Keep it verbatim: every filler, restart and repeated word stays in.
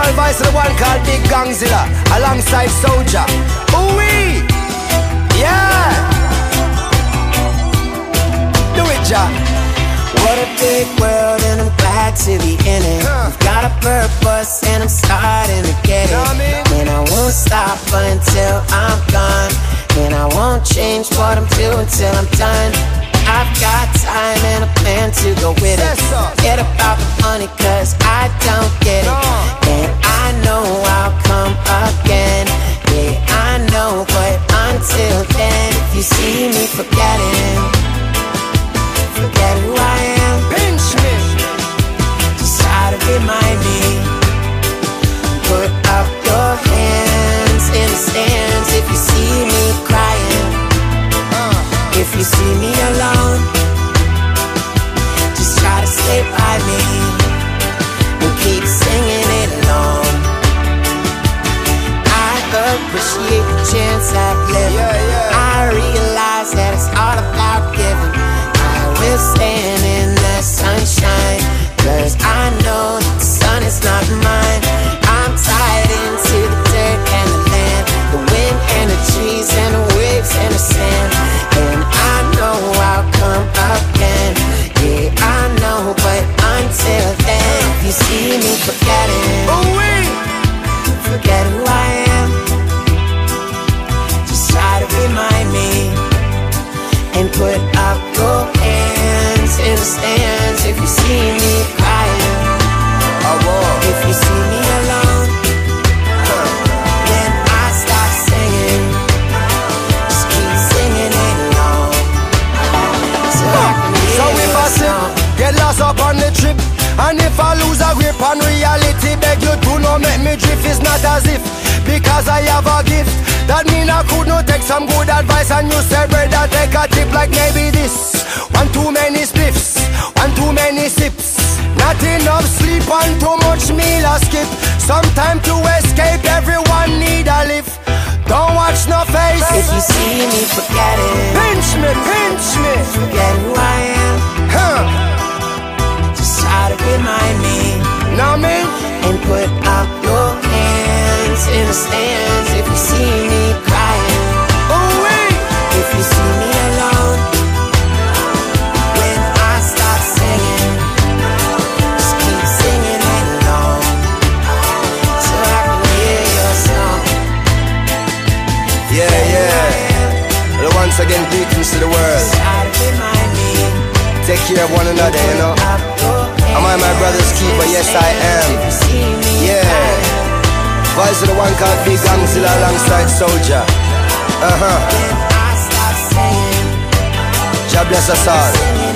original voice of the one called Big Gangzilla alongside Soldier. Ooh-wee! Yeah! Do it, Ja. What a big world, and I'm glad to be in it. Huh. We've got a purpose and I'm starting to get it. Know what I mean? And I won't stop until I'm gone. And I won't change what I'm doing till I'm done. I've got time and a plan to go with it. Forget about the money cause I don't get it. No. And I know I'll come again. Yeah, I know, but until then, if you see me forgetting, forget who I am. Pinch me. Just try to remind me. Put up your hands in the stands if you see me crying. Uh. If you see me alone, just try to stay by me and keep singing it along. I appreciate the chance I've lived. Yeah, yeah. I realize that it's all about giving. I will stand in the sunshine, cause I know that the sun is not mine. I'm tied into the dirt and the land, the wind and the trees and the waves and the sand. And I know I'll come again. Yeah, I know, but until then, if you see me forgetting, Ooh-wee! forget who I am. Just try to remind me and put up your hands in the stands if you see me crying. I won't. If you see me alone, Huh. then I start singing. Just keep singing it along. So I can hear So we your must song. get lost up on the trip. And if I lose a grip on reality, beg you to no make me drift. It's not as if, because I have a gift, that mean I could not take some good advice. And you said, brother, take a tip like maybe this. One too many spliffs, one too many sips. Not enough sleep and too much meal I skip. Some time to escape, everyone need a lift. Don't watch no face. If you see me forgetting, Pinch me, pinch me. forget who I am. Huh. Just try to remind me Know me? and put up your hands in the stands if you see me crying. Ooh-wee! If you see me alone, when I start singing, just keep singing it along, so I can hear your song. Yeah, yeah. Well, once again, greetings to the world. Try to remind me. Take care of one another, you know. Am I my brother's keeper? Yes, I am. Yeah. Voice of the one called Big Gangzilla alongside Soldier. Uh-huh. God bless us all.